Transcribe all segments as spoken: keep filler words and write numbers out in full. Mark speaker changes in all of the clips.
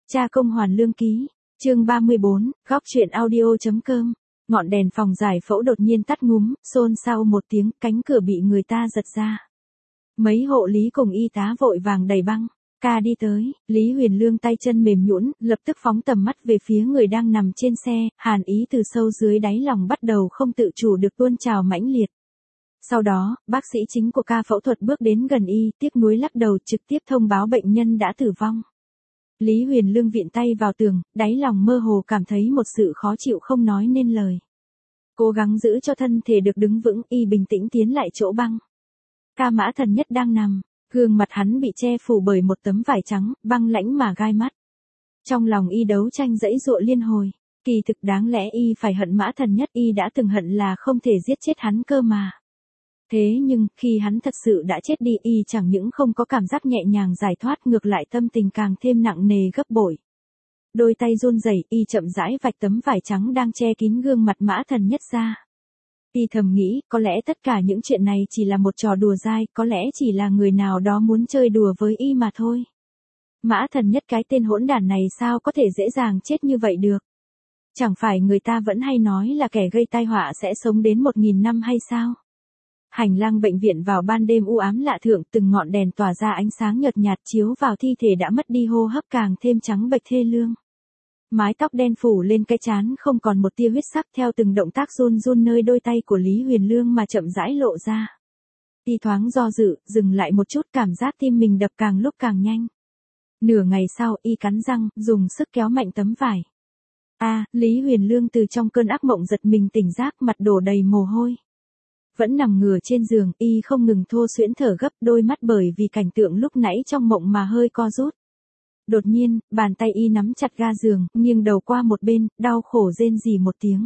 Speaker 1: Cha công hoàn lương ký, chương ba mươi bốn, góc chuyện audio.com. Ngọn đèn phòng giải phẫu đột nhiên tắt ngúm, xôn xao một tiếng, cánh cửa bị người ta giật ra. Mấy hộ lý cùng y tá vội vàng đẩy băng. Ca đi tới, Lý Huyền Lương tay chân mềm nhũn, lập tức phóng tầm mắt về phía người đang nằm trên xe, hàn ý từ sâu dưới đáy lòng bắt đầu không tự chủ được tuôn trào mãnh liệt. Sau đó, bác sĩ chính của ca phẫu thuật bước đến gần y, tiếc nuối lắc đầu trực tiếp thông báo bệnh nhân đã tử vong. Lý Huyền Lương viện tay vào tường, đáy lòng mơ hồ cảm thấy một sự khó chịu không nói nên lời. Cố gắng giữ cho thân thể được đứng vững, y bình tĩnh tiến lại chỗ băng. Ca Mã Thần Nhất đang nằm, gương mặt hắn bị che phủ bởi một tấm vải trắng, băng lãnh mà gai mắt. Trong lòng y đấu tranh dãy dụa liên hồi, kỳ thực đáng lẽ y phải hận Mã Thần Nhất, y đã từng hận là không thể giết chết hắn cơ mà. Thế nhưng, khi hắn thật sự đã chết đi, y chẳng những không có cảm giác nhẹ nhàng giải thoát, ngược lại tâm tình càng thêm nặng nề gấp bội. Đôi tay run rẩy, y chậm rãi vạch tấm vải trắng đang che kín gương mặt Mã Thần Nhất ra. Y thầm nghĩ, có lẽ tất cả những chuyện này chỉ là một trò đùa dai, có lẽ chỉ là người nào đó muốn chơi đùa với y mà thôi. Mã Thần Nhất, cái tên hỗn đản này sao có thể dễ dàng chết như vậy được? Chẳng phải người ta vẫn hay nói là kẻ gây tai họa sẽ sống đến một nghìn năm hay sao? Hành lang bệnh viện vào ban đêm u ám lạ thường, từng ngọn đèn tỏa ra ánh sáng nhợt nhạt chiếu vào thi thể đã mất đi hô hấp càng thêm trắng bệch thê lương. Mái tóc đen phủ lên cái trán không còn một tia huyết sắc, theo từng động tác run run nơi đôi tay của Lý Huyền Lương mà chậm rãi lộ ra. Y thoáng do dự, dừng lại một chút, cảm giác tim mình đập càng lúc càng nhanh. Nửa ngày sau, y cắn răng, dùng sức kéo mạnh tấm vải. A, à, Lý Huyền Lương từ trong cơn ác mộng giật mình tỉnh giác, mặt đổ đầy mồ hôi. Vẫn nằm ngửa trên giường, y không ngừng thô xuyễn thở gấp, đôi mắt bởi vì cảnh tượng lúc nãy trong mộng mà hơi co rút. Đột nhiên, bàn tay y nắm chặt ga giường, nghiêng đầu qua một bên, đau khổ rên rỉ một tiếng.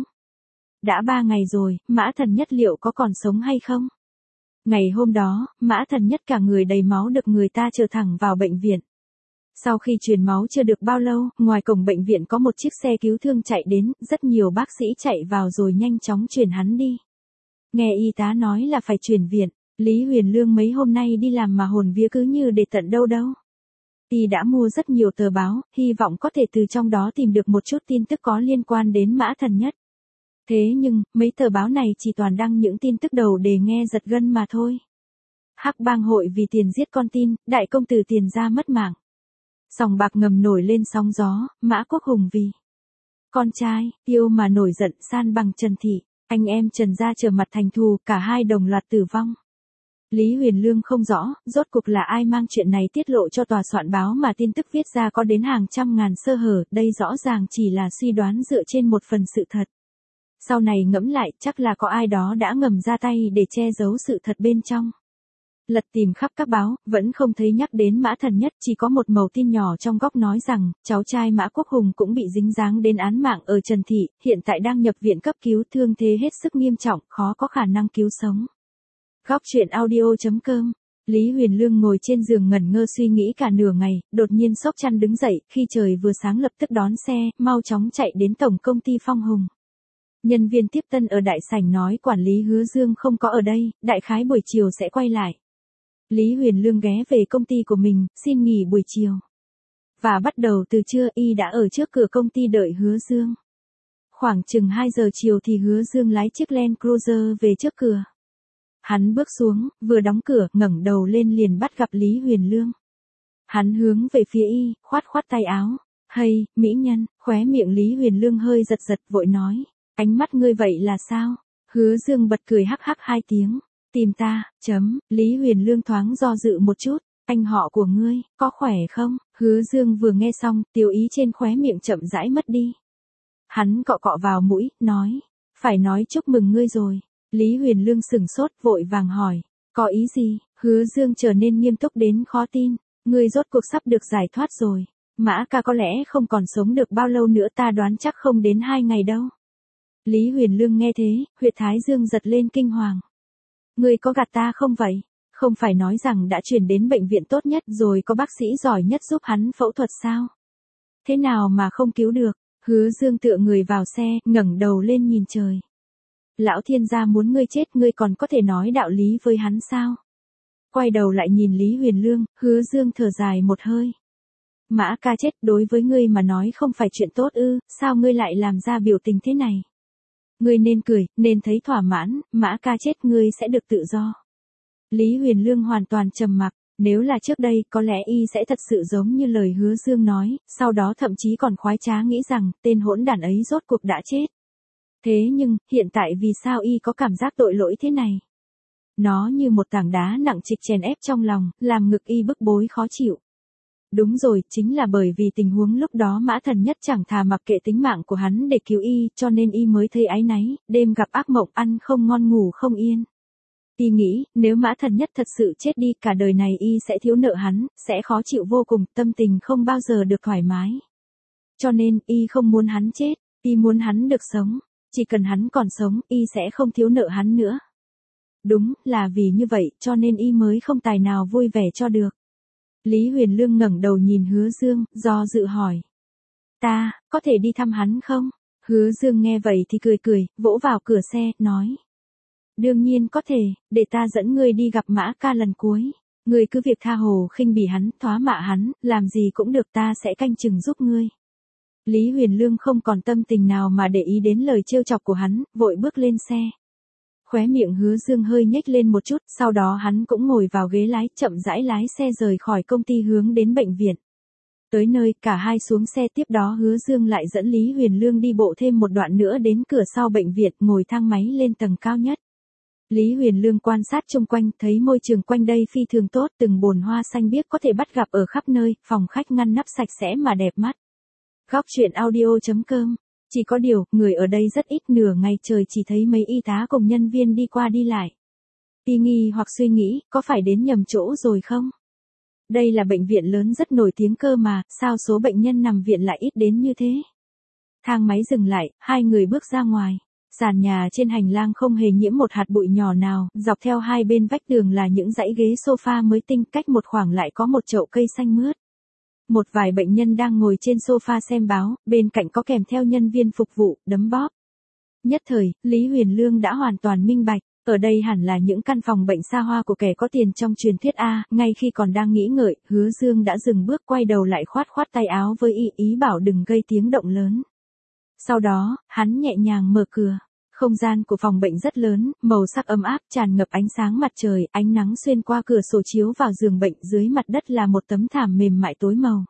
Speaker 1: Đã ba ngày rồi, Mã Thần Nhất liệu có còn sống hay không? Ngày hôm đó, Mã Thần Nhất cả người đầy máu được người ta chở thẳng vào bệnh viện. Sau khi truyền máu chưa được bao lâu, ngoài cổng bệnh viện có một chiếc xe cứu thương chạy đến, rất nhiều bác sĩ chạy vào rồi nhanh chóng truyền hắn đi. Nghe y tá nói là phải chuyển viện, Lý Huyền Lương mấy hôm nay đi làm mà hồn vía cứ như để tận đâu đâu. Y đã mua rất nhiều tờ báo, hy vọng có thể từ trong đó tìm được một chút tin tức có liên quan đến Mã Thần Nhất. Thế nhưng, mấy tờ báo này chỉ toàn đăng những tin tức đầu để nghe giật gân mà thôi. Hắc bang hội vì tiền giết con tin, đại công tử Tiền Gia mất mạng. Sòng bạc ngầm nổi lên sóng gió, Mã Quốc Hùng vì con trai, yêu mà nổi giận san bằng Trần Thị. Anh em Trần Gia trở mặt thành thù, cả hai đồng loạt tử vong. Lý Huyền Lương không rõ, rốt cuộc là ai mang chuyện này tiết lộ cho tòa soạn báo mà tin tức viết ra có đến hàng trăm ngàn sơ hở, đây rõ ràng chỉ là suy đoán dựa trên một phần sự thật. Sau này ngẫm lại, chắc là có ai đó đã ngầm ra tay để che giấu sự thật bên trong. Lật tìm khắp các báo, vẫn không thấy nhắc đến Mã Thần Nhất, chỉ có một mẩu tin nhỏ trong góc nói rằng, cháu trai Mã Quốc Hùng cũng bị dính dáng đến án mạng ở Trần Thị, hiện tại đang nhập viện cấp cứu, thương thế hết sức nghiêm trọng, khó có khả năng cứu sống. Góc chuyện audio.com. Lý Huyền Lương ngồi trên giường ngẩn ngơ suy nghĩ cả nửa ngày, đột nhiên xốc chăn đứng dậy, khi trời vừa sáng lập tức đón xe, mau chóng chạy đến tổng công ty Phong Hùng. Nhân viên tiếp tân ở đại sảnh nói quản lý Hứa Dương không có ở đây, đại khái buổi chiều sẽ quay lại. Lý Huyền Lương ghé về công ty của mình, xin nghỉ buổi chiều. Và bắt đầu từ trưa y đã ở trước cửa công ty đợi Hứa Dương. Khoảng chừng hai giờ chiều thì Hứa Dương lái chiếc Land Cruiser về trước cửa. Hắn bước xuống, vừa đóng cửa, ngẩng đầu lên liền bắt gặp Lý Huyền Lương. Hắn hướng về phía y, khoát khoát tay áo. Hay, mỹ nhân, khóe miệng Lý Huyền Lương hơi giật giật vội nói. Ánh mắt ngươi vậy là sao? Hứa Dương bật cười hắc hắc hai tiếng. Tìm ta, chấm, Lý Huyền Lương thoáng do dự một chút, anh họ của ngươi, có khỏe không? Hứa Dương vừa nghe xong, tiêu ý trên khóe miệng chậm rãi mất đi. Hắn cọ cọ vào mũi, nói, phải nói chúc mừng ngươi rồi. Lý Huyền Lương sừng sốt vội vàng hỏi, có ý gì? Hứa Dương trở nên nghiêm túc đến khó tin, ngươi rốt cuộc sắp được giải thoát rồi. Mã ca có lẽ không còn sống được bao lâu nữa, ta đoán chắc không đến hai ngày đâu. Lý Huyền Lương nghe thế, huyệt thái dương giật lên kinh hoàng. Ngươi có gạt ta không vậy? Không phải nói rằng đã chuyển đến bệnh viện tốt nhất rồi có bác sĩ giỏi nhất giúp hắn phẫu thuật sao? Thế nào mà không cứu được? Hứa Dương tựa người vào xe, ngẩng đầu lên nhìn trời. Lão thiên gia muốn ngươi chết, ngươi còn có thể nói đạo lý với hắn sao? Quay đầu lại nhìn Lý Huyền Lương, Hứa Dương thở dài một hơi. Mã ca chết, đối với ngươi mà nói không phải chuyện tốt ư, sao ngươi lại làm ra biểu tình thế này? Ngươi nên cười, nên thấy thỏa mãn, Mã ca chết ngươi sẽ được tự do. Lý Huyền Lương hoàn toàn trầm mặc, nếu là trước đây có lẽ y sẽ thật sự giống như lời Hứa Dương nói, sau đó thậm chí còn khoái trá nghĩ rằng tên hỗn đản ấy rốt cuộc đã chết. Thế nhưng, hiện tại vì sao y có cảm giác tội lỗi thế này? Nó như một tảng đá nặng trịch chèn ép trong lòng, làm ngực y bức bối khó chịu. Đúng rồi, chính là bởi vì tình huống lúc đó Mã Thần Nhất chẳng thà mặc kệ tính mạng của hắn để cứu y, cho nên y mới thấy áy náy, đêm gặp ác mộng ăn không ngon ngủ không yên. Y nghĩ, nếu Mã Thần Nhất thật sự chết đi, cả đời này y sẽ thiếu nợ hắn, sẽ khó chịu vô cùng, tâm tình không bao giờ được thoải mái. Cho nên, y không muốn hắn chết, y muốn hắn được sống, chỉ cần hắn còn sống, y sẽ không thiếu nợ hắn nữa. Đúng, là vì như vậy, cho nên y mới không tài nào vui vẻ cho được. Lý Huyền Lương ngẩng đầu nhìn Hứa Dương, do dự hỏi. Ta, có thể đi thăm hắn không? Hứa Dương nghe vậy thì cười cười, vỗ vào cửa xe, nói. Đương nhiên có thể, để ta dẫn ngươi đi gặp Mã ca lần cuối. Ngươi cứ việc tha hồ khinh bỉ hắn, thoá mạ hắn, làm gì cũng được, ta sẽ canh chừng giúp ngươi. Lý Huyền Lương không còn tâm tình nào mà để ý đến lời trêu chọc của hắn, vội bước lên xe. Khóe miệng Hứa Dương hơi nhếch lên một chút, sau đó hắn cũng ngồi vào ghế lái, chậm rãi lái xe rời khỏi công ty hướng đến bệnh viện. Tới nơi, cả hai xuống xe, tiếp đó Hứa Dương lại dẫn Lý Huyền Lương đi bộ thêm một đoạn nữa đến cửa sau bệnh viện, ngồi thang máy lên tầng cao nhất. Lý Huyền Lương quan sát xung quanh, thấy môi trường quanh đây phi thường tốt, từng bồn hoa xanh biếc có thể bắt gặp ở khắp nơi, phòng khách ngăn nắp sạch sẽ mà đẹp mắt. Góc truyện audio chấm com. Chỉ có điều, người ở đây rất ít, nửa ngày trời chỉ thấy mấy y tá cùng nhân viên đi qua đi lại. Y nghi hoặc suy nghĩ, có phải đến nhầm chỗ rồi không? Đây là bệnh viện lớn rất nổi tiếng cơ mà, sao số bệnh nhân nằm viện lại ít đến như thế? Thang máy dừng lại, hai người bước ra ngoài. Sàn nhà trên hành lang không hề nhiễm một hạt bụi nhỏ nào, dọc theo hai bên vách tường là những dãy ghế sofa mới tinh, cách một khoảng lại có một chậu cây xanh mướt. Một vài bệnh nhân đang ngồi trên sofa xem báo, bên cạnh có kèm theo nhân viên phục vụ, đấm bóp. Nhất thời, Lý Huyền Lương đã hoàn toàn minh bạch, ở đây hẳn là những căn phòng bệnh xa hoa của kẻ có tiền trong truyền thuyết A, ngay khi còn đang nghĩ ngợi, Hứa Dương đã dừng bước, quay đầu lại khoát khoát tay áo với y, ý bảo đừng gây tiếng động lớn. Sau đó, hắn nhẹ nhàng mở cửa. Không gian của phòng bệnh rất lớn, màu sắc ấm áp, tràn ngập ánh sáng mặt trời, ánh nắng xuyên qua cửa sổ chiếu vào giường bệnh, dưới mặt đất là một tấm thảm mềm mại tối màu.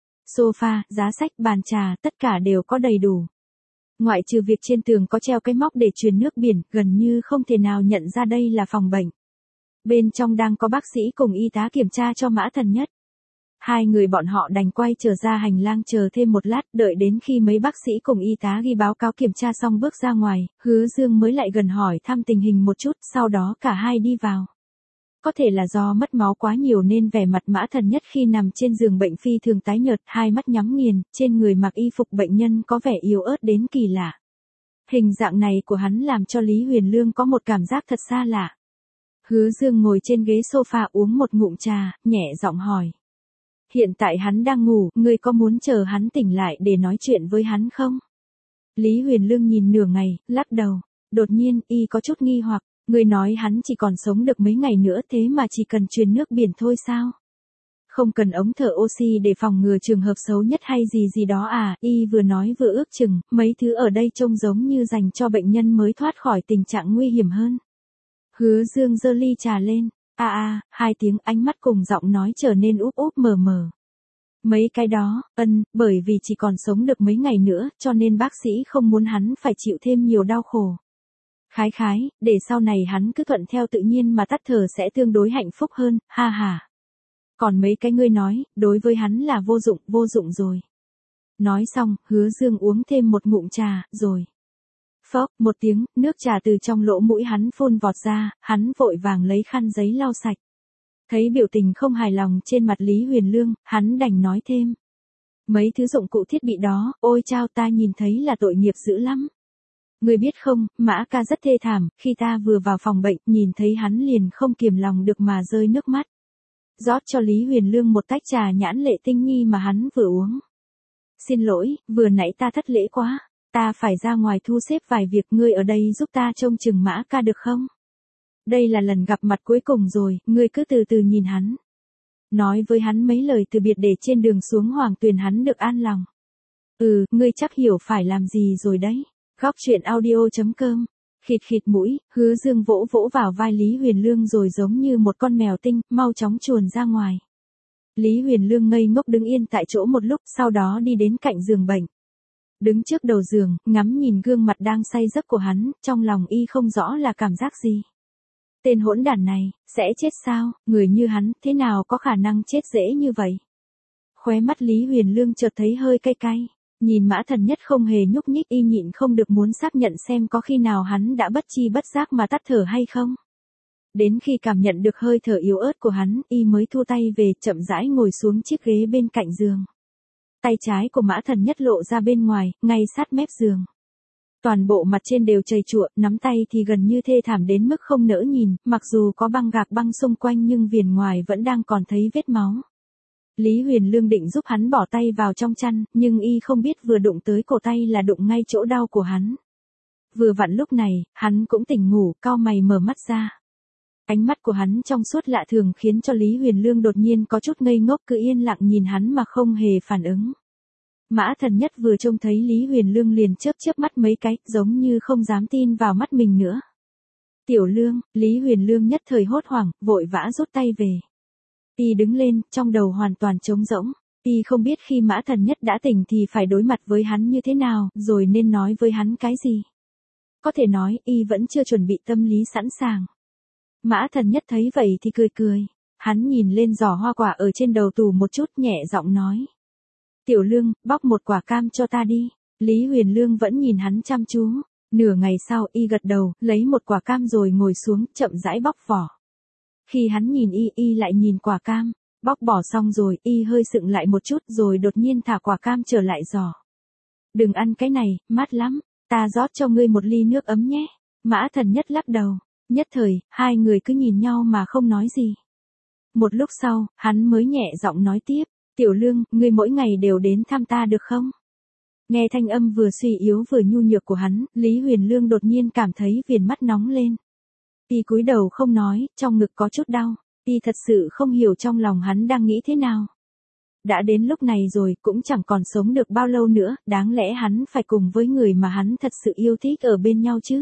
Speaker 1: Sofa, giá sách, bàn trà, tất cả đều có đầy đủ. Ngoại trừ việc trên tường có treo cái móc để truyền nước biển, gần như không thể nào nhận ra đây là phòng bệnh. Bên trong đang có bác sĩ cùng y tá kiểm tra cho Mã Thần Nhất. Hai người bọn họ đành quay trở ra hành lang chờ thêm một lát, đợi đến khi mấy bác sĩ cùng y tá ghi báo cáo kiểm tra xong bước ra ngoài, Hứa Dương mới lại gần hỏi thăm tình hình một chút, sau đó cả hai đi vào. Có thể là do mất máu quá nhiều nên vẻ mặt Mã Thần Nhất khi nằm trên giường bệnh phi thường tái nhợt, hai mắt nhắm nghiền, trên người mặc y phục bệnh nhân có vẻ yếu ớt đến kỳ lạ. Hình dạng này của hắn làm cho Lý Huyền Lương có một cảm giác thật xa lạ. Hứa Dương ngồi trên ghế sofa uống một ngụm trà, nhẹ giọng hỏi. Hiện tại hắn đang ngủ, ngươi có muốn chờ hắn tỉnh lại để nói chuyện với hắn không? Lý Huyền Lương nhìn nửa ngày, lắc đầu. Đột nhiên, y có chút nghi hoặc, ngươi nói hắn chỉ còn sống được mấy ngày nữa, thế mà chỉ cần truyền nước biển thôi sao? Không cần ống thở oxy để phòng ngừa trường hợp xấu nhất hay gì gì đó à? Y vừa nói vừa ước chừng, mấy thứ ở đây trông giống như dành cho bệnh nhân mới thoát khỏi tình trạng nguy hiểm hơn. Hứa Dương giơ ly trà lên. A a, hai tiếng, ánh mắt cùng giọng nói trở nên úp úp mờ mờ. Mấy cái đó, ân, bởi vì chỉ còn sống được mấy ngày nữa, cho nên bác sĩ không muốn hắn phải chịu thêm nhiều đau khổ. Khái khái, để sau này hắn cứ thuận theo tự nhiên mà tắt thở sẽ tương đối hạnh phúc hơn, ha ha. Còn mấy cái ngươi nói, đối với hắn là vô dụng, vô dụng rồi. Nói xong, Hứa Dương uống thêm một ngụm trà, rồi. Phốc, một tiếng, nước trà từ trong lỗ mũi hắn phun vọt ra, hắn vội vàng lấy khăn giấy lau sạch. Thấy biểu tình không hài lòng trên mặt Lý Huyền Lương, hắn đành nói thêm. Mấy thứ dụng cụ thiết bị đó, ôi chao, ta nhìn thấy là tội nghiệp dữ lắm. Người biết không, Mã ca rất thê thảm, khi ta vừa vào phòng bệnh, nhìn thấy hắn liền không kiềm lòng được mà rơi nước mắt. Rót cho Lý Huyền Lương một tách trà nhãn lệ tinh nghi mà hắn vừa uống. Xin lỗi, vừa nãy ta thất lễ quá. Ta phải ra ngoài thu xếp vài việc, ngươi ở đây giúp ta trông chừng Mã ca được không? Đây là lần gặp mặt cuối cùng rồi, ngươi cứ từ từ nhìn hắn. Nói với hắn mấy lời từ biệt để trên đường xuống Hoàng Tuyền hắn được an lòng. Ừ, ngươi chắc hiểu phải làm gì rồi đấy. Góc truyện audio.com. Khịt khịt mũi, Hứa Dương vỗ vỗ vào vai Lý Huyền Lương rồi giống như một con mèo tinh, mau chóng chuồn ra ngoài. Lý Huyền Lương ngây ngốc đứng yên tại chỗ một lúc, sau đó đi đến cạnh giường bệnh. Đứng trước đầu giường, ngắm nhìn gương mặt đang say giấc của hắn, trong lòng y không rõ là cảm giác gì. Tên hỗn đản này, sẽ chết sao, người như hắn, thế nào có khả năng chết dễ như vậy? Khóe mắt Lý Huyền Lương chợt thấy hơi cay cay, nhìn Mã Thần Nhất không hề nhúc nhích y nhịn không được muốn xác nhận xem có khi nào hắn đã bất chi bất giác mà tắt thở hay không. Đến khi cảm nhận được hơi thở yếu ớt của hắn, y mới thu tay về, chậm rãi ngồi xuống chiếc ghế bên cạnh giường. Tay trái của Mã Thần Nhất lộ ra bên ngoài, ngay sát mép giường. Toàn bộ mặt trên đều trầy trụa, nắm tay thì gần như thê thảm đến mức không nỡ nhìn, mặc dù có băng gạc băng xung quanh nhưng viền ngoài vẫn đang còn thấy vết máu. Lý Huyền Lương định giúp hắn bỏ tay vào trong chăn, nhưng y không biết vừa đụng tới cổ tay là đụng ngay chỗ đau của hắn. Vừa vặn lúc này, hắn cũng tỉnh ngủ, cau mày mở mắt ra. Ánh mắt của hắn trong suốt lạ thường khiến cho Lý Huyền Lương đột nhiên có chút ngây ngốc, cứ yên lặng nhìn hắn mà không hề phản ứng. Mã Thần Nhất vừa trông thấy Lý Huyền Lương liền chớp chớp mắt mấy cái, giống như không dám tin vào mắt mình nữa. Tiểu Lương, Lý Huyền Lương nhất thời hốt hoảng, vội vã rút tay về. Y đứng lên, trong đầu hoàn toàn trống rỗng. Y không biết khi Mã Thần Nhất đã tỉnh thì phải đối mặt với hắn như thế nào, rồi nên nói với hắn cái gì. Có thể nói, Y vẫn chưa chuẩn bị tâm lý sẵn sàng. Mã Thần Nhất thấy vậy thì cười cười. Hắn nhìn lên giỏ hoa quả ở trên đầu tủ một chút, nhẹ giọng nói. Tiểu Lương, bóc một quả cam cho ta đi. Lý Huyền Lương vẫn nhìn hắn chăm chú. Nửa ngày sau y gật đầu, lấy một quả cam rồi ngồi xuống, chậm rãi bóc vỏ. Khi hắn nhìn y, y lại nhìn quả cam. Bóc bỏ xong rồi, y hơi sững lại một chút rồi đột nhiên thả quả cam trở lại giỏ. Đừng ăn cái này, mát lắm. Ta rót cho ngươi một ly nước ấm nhé. Mã Thần Nhất lắc đầu. Nhất thời, hai người cứ nhìn nhau mà không nói gì. Một lúc sau, hắn mới nhẹ giọng nói tiếp. Tiểu Lương, ngươi mỗi ngày đều đến thăm ta được không? Nghe thanh âm vừa suy yếu vừa nhu nhược của hắn, Lý Huyền Lương đột nhiên cảm thấy viền mắt nóng lên. Y cúi đầu không nói, trong ngực có chút đau. Y thật sự không hiểu trong lòng hắn đang nghĩ thế nào. Đã đến lúc này rồi, cũng chẳng còn sống được bao lâu nữa, đáng lẽ hắn phải cùng với người mà hắn thật sự yêu thích ở bên nhau chứ.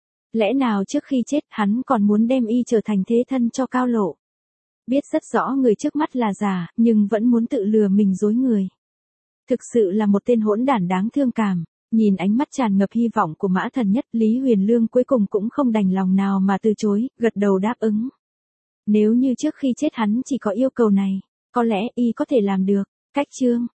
Speaker 1: Lẽ nào trước khi chết hắn còn muốn đem y trở thành thế thân cho Cao Lộ. Biết rất rõ người trước mắt là giả, nhưng vẫn muốn tự lừa mình dối người. Thực sự là một tên hỗn đản đáng thương cảm. Nhìn ánh mắt tràn ngập hy vọng của Mã Thần Nhất, Lý Huyền Lương cuối cùng cũng không đành lòng nào mà từ chối, gật đầu đáp ứng. Nếu như trước khi chết hắn chỉ có yêu cầu này, có lẽ y có thể làm được. Cách chương